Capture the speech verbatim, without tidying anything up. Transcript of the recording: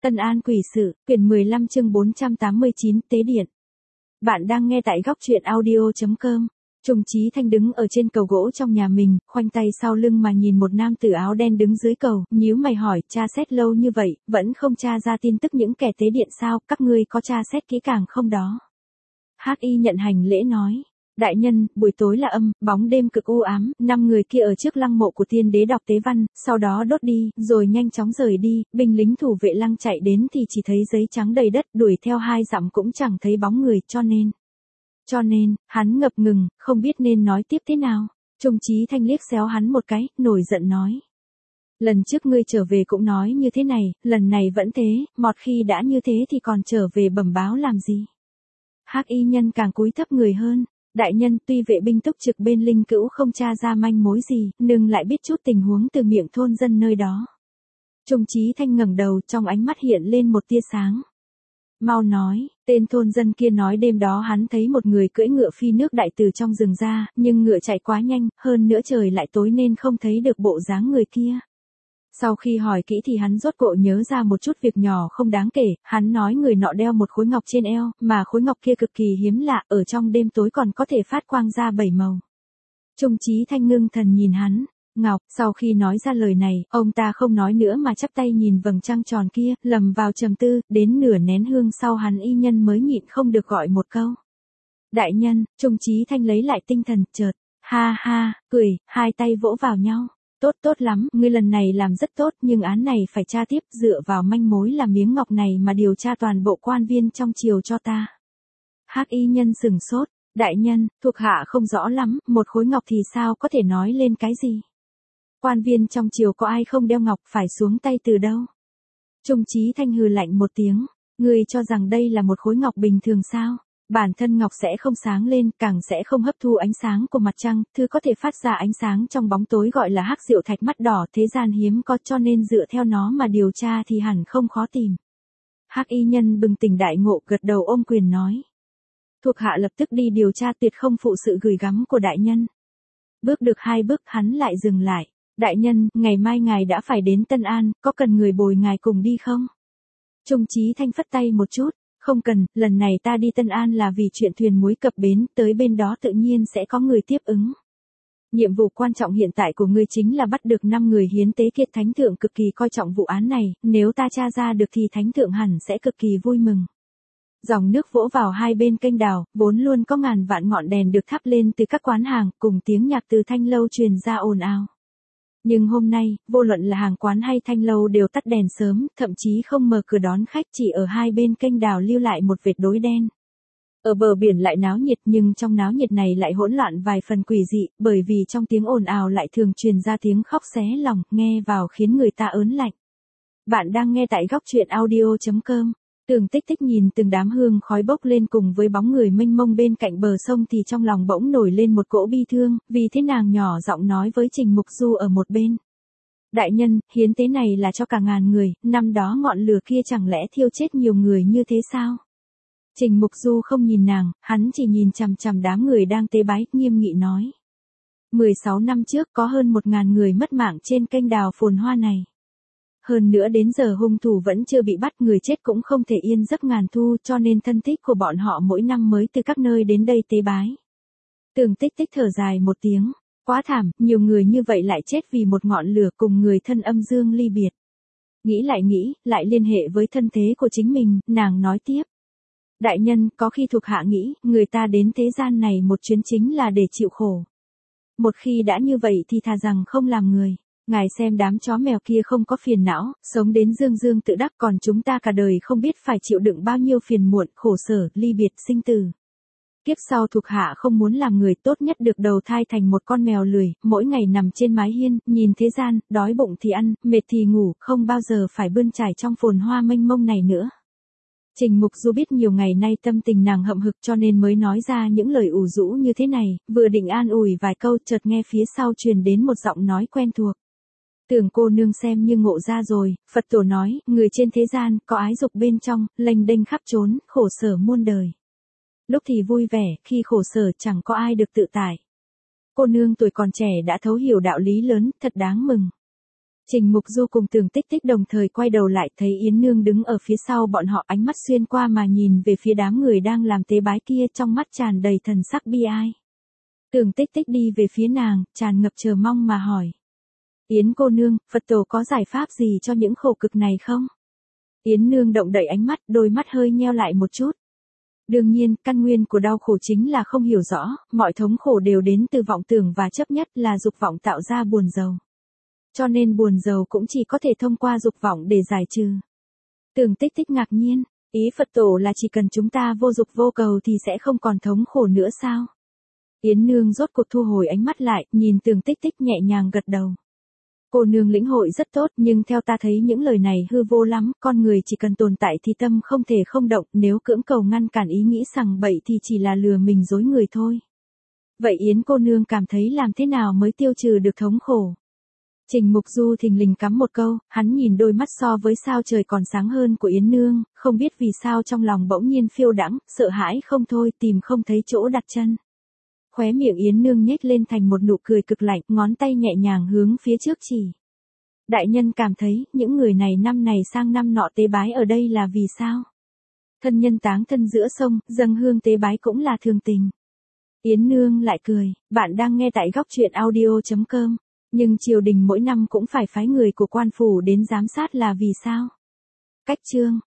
Tân An Quỷ Sự, quyển mười lăm chương bốn trăm tám mươi chín, Tế Điện. Bạn đang nghe tại góc truyện audio chấm com. Trùng Chí Thanh đứng ở trên cầu gỗ trong nhà mình, khoanh tay sau lưng mà nhìn một nam tử áo đen đứng dưới cầu, nhíu mày hỏi, tra xét lâu như vậy, vẫn không tra ra tin tức những kẻ tế điện sao, các ngươi có tra xét kỹ càng không đó? Hắc Y nhận hành lễ nói. Đại nhân, buổi tối là âm, bóng đêm cực u ám, năm người kia ở trước lăng mộ của tiên đế đọc tế văn, sau đó đốt đi, rồi nhanh chóng rời đi, binh lính thủ vệ lăng chạy đến thì chỉ thấy giấy trắng đầy đất, đuổi theo hai dặm cũng chẳng thấy bóng người, cho nên. Cho nên, hắn ngập ngừng, không biết nên nói tiếp thế nào. Trùng Chí Thanh liếc xéo hắn một cái, nổi giận nói. Lần trước ngươi trở về cũng nói như thế này, lần này vẫn thế, mọt khi đã như thế thì còn trở về bẩm báo làm gì? Hắc Y nhân càng cúi thấp người hơn. Đại nhân, tuy vệ binh túc trực bên Linh Cữu không tra ra manh mối gì, nhưng lại biết chút tình huống từ miệng thôn dân nơi đó. Trùng Chí Thanh ngẩng đầu, trong ánh mắt hiện lên một tia sáng. Mau nói, tên thôn dân kia nói đêm đó hắn thấy một người cưỡi ngựa phi nước đại từ trong rừng ra, nhưng ngựa chạy quá nhanh, hơn nữa trời lại tối nên không thấy được bộ dáng người kia. Sau khi hỏi kỹ thì hắn rốt cộ nhớ ra một chút việc nhỏ không đáng kể, hắn nói người nọ đeo một khối ngọc trên eo, mà khối ngọc kia cực kỳ hiếm lạ, ở trong đêm tối còn có thể phát quang ra bảy màu. Trùng Chí Thanh ngưng thần nhìn hắn, ngọc, sau khi nói ra lời này, ông ta không nói nữa mà chắp tay nhìn vầng trăng tròn kia, lầm vào trầm tư, đến nửa nén hương sau hắn y nhân mới nhịn không được gọi một câu. Đại nhân, Trùng Chí Thanh lấy lại tinh thần, chợt, ha ha, cười, hai tay vỗ vào nhau. Tốt tốt lắm, ngươi lần này làm rất tốt, nhưng án này phải tra tiếp, dựa vào manh mối là miếng ngọc này mà điều tra toàn bộ quan viên trong triều cho ta. Hắc Y nhân sừng sốt, đại nhân, thuộc hạ không rõ lắm, một khối ngọc thì sao có thể nói lên cái gì? Quan viên trong triều có ai không đeo ngọc, phải xuống tay từ đâu? Trùng Chí Thanh hừ lạnh một tiếng, ngươi cho rằng đây là một khối ngọc bình thường sao? Bản thân ngọc sẽ không sáng lên, càng sẽ không hấp thu ánh sáng của mặt trăng, thứ có thể phát ra ánh sáng trong bóng tối gọi là hắc diệu thạch mắt đỏ, thế gian hiếm có, cho nên dựa theo nó mà điều tra thì hẳn không khó tìm. Hắc Y nhân bừng tỉnh đại ngộ, gật đầu ôm quyền nói. Thuộc hạ lập tức đi điều tra, tuyệt không phụ sự gửi gắm của đại nhân. Bước được hai bước hắn lại dừng lại. Đại nhân, ngày mai ngài đã phải đến Tân An, có cần người bồi ngài cùng đi không? Trùng Chí Thanh phất tay một chút. Không cần, lần này ta đi Tân An là vì chuyện thuyền muối cập bến, tới bên đó tự nhiên sẽ có người tiếp ứng. Nhiệm vụ quan trọng hiện tại của ngươi chính là bắt được năm người hiến tế kiệt, thánh thượng cực kỳ coi trọng vụ án này, nếu ta tra ra được thì thánh thượng hẳn sẽ cực kỳ vui mừng. Dòng nước vỗ vào hai bên kênh đào, vốn luôn có ngàn vạn ngọn đèn được thắp lên từ các quán hàng, cùng tiếng nhạc từ thanh lâu truyền ra ồn ào. Nhưng hôm nay, vô luận là hàng quán hay thanh lâu đều tắt đèn sớm, thậm chí không mở cửa đón khách, chỉ ở hai bên kênh đào lưu lại một vệt đối đen. Ở bờ biển lại náo nhiệt, nhưng trong náo nhiệt này lại hỗn loạn vài phần quỷ dị, bởi vì trong tiếng ồn ào lại thường truyền ra tiếng khóc xé lòng, nghe vào khiến người ta ớn lạnh. Bạn đang nghe tại góc truyện audio chấm com. Tường Tích Tích nhìn từng đám hương khói bốc lên cùng với bóng người mênh mông bên cạnh bờ sông thì trong lòng bỗng nổi lên một cỗ bi thương, vì thế nàng nhỏ giọng nói với Trình Mục Du ở một bên. Đại nhân, hiến tế này là cho cả ngàn người, năm đó ngọn lửa kia chẳng lẽ thiêu chết nhiều người như thế sao? Trình Mục Du không nhìn nàng, hắn chỉ nhìn chằm chằm đám người đang tế bái, nghiêm nghị nói. mười sáu năm trước có hơn một ngàn người mất mạng trên kênh đào phồn hoa này. Hơn nữa đến giờ hung thủ vẫn chưa bị bắt, người chết cũng không thể yên giấc ngàn thu, cho nên thân thích của bọn họ mỗi năm mới từ các nơi đến đây tế bái. Tường Tích Tích thở dài một tiếng, quá thảm, nhiều người như vậy lại chết vì một ngọn lửa, cùng người thân âm dương ly biệt. Nghĩ lại nghĩ, lại liên hệ với thân thế của chính mình, nàng nói tiếp. Đại nhân, có khi thuộc hạ nghĩ, người ta đến thế gian này một chuyến chính là để chịu khổ. Một khi đã như vậy thì thà rằng không làm người. Ngài xem đám chó mèo kia không có phiền não, sống đến dương dương tự đắc, còn chúng ta cả đời không biết phải chịu đựng bao nhiêu phiền muộn, khổ sở, ly biệt, sinh tử. Kiếp sau thuộc hạ không muốn làm người, tốt nhất được đầu thai thành một con mèo lười, mỗi ngày nằm trên mái hiên, nhìn thế gian, đói bụng thì ăn, mệt thì ngủ, không bao giờ phải bươn trải trong phồn hoa mênh mông này nữa. Trình Mục Du biết nhiều ngày nay tâm tình nàng hậm hực cho nên mới nói ra những lời ủ rũ như thế này, vừa định an ủi vài câu chợt nghe phía sau truyền đến một giọng nói quen thuộc. Tưởng cô nương xem như ngộ ra rồi, Phật tổ nói, người trên thế gian, có ái dục bên trong, lênh đênh khắp trốn, khổ sở muôn đời. Lúc thì vui vẻ, khi khổ sở chẳng có ai được tự tại. Cô nương tuổi còn trẻ đã thấu hiểu đạo lý lớn, thật đáng mừng. Trình Mục Du cùng Tưởng Tích Tích đồng thời quay đầu lại thấy Yến Nương đứng ở phía sau bọn họ, ánh mắt xuyên qua mà nhìn về phía đám người đang làm tế bái kia, trong mắt tràn đầy thần sắc bi ai. Tưởng Tích Tích đi về phía nàng, tràn ngập chờ mong mà hỏi. Yến cô nương, Phật tổ có giải pháp gì cho những khổ cực này không? Yến Nương động đậy ánh mắt, đôi mắt hơi nheo lại một chút. Đương nhiên, căn nguyên của đau khổ chính là không hiểu rõ, mọi thống khổ đều đến từ vọng tưởng và chấp nhất là dục vọng tạo ra buồn rầu. Cho nên buồn rầu cũng chỉ có thể thông qua dục vọng để giải trừ. Tưởng Tích Tích ngạc nhiên, ý Phật tổ là chỉ cần chúng ta vô dục vô cầu thì sẽ không còn thống khổ nữa sao? Yến Nương rốt cuộc thu hồi ánh mắt lại, nhìn Tưởng Tích Tích nhẹ nhàng gật đầu. Cô nương lĩnh hội rất tốt, nhưng theo ta thấy những lời này hư vô lắm, con người chỉ cần tồn tại thì tâm không thể không động, nếu cưỡng cầu ngăn cản ý nghĩ sằng bậy thì chỉ là lừa mình dối người thôi. Vậy Yến cô nương cảm thấy làm thế nào mới tiêu trừ được thống khổ? Trình Mục Du thình lình cắm một câu, hắn nhìn đôi mắt so với sao trời còn sáng hơn của Yến Nương, không biết vì sao trong lòng bỗng nhiên phiêu đãng, sợ hãi không thôi, tìm không thấy chỗ đặt chân. Khóe miệng Yến Nương nhếch lên thành một nụ cười cực lạnh, ngón tay nhẹ nhàng hướng phía trước chỉ. Đại nhân cảm thấy, những người này năm này sang năm nọ tế bái ở đây là vì sao? Thân nhân táng thân giữa sông, dâng hương tế bái cũng là thường tình. Yến Nương lại cười, bạn đang nghe tại góc truyện audio chấm com. Nhưng triều đình mỗi năm cũng phải phái người của quan phủ đến giám sát là vì sao? Cách chương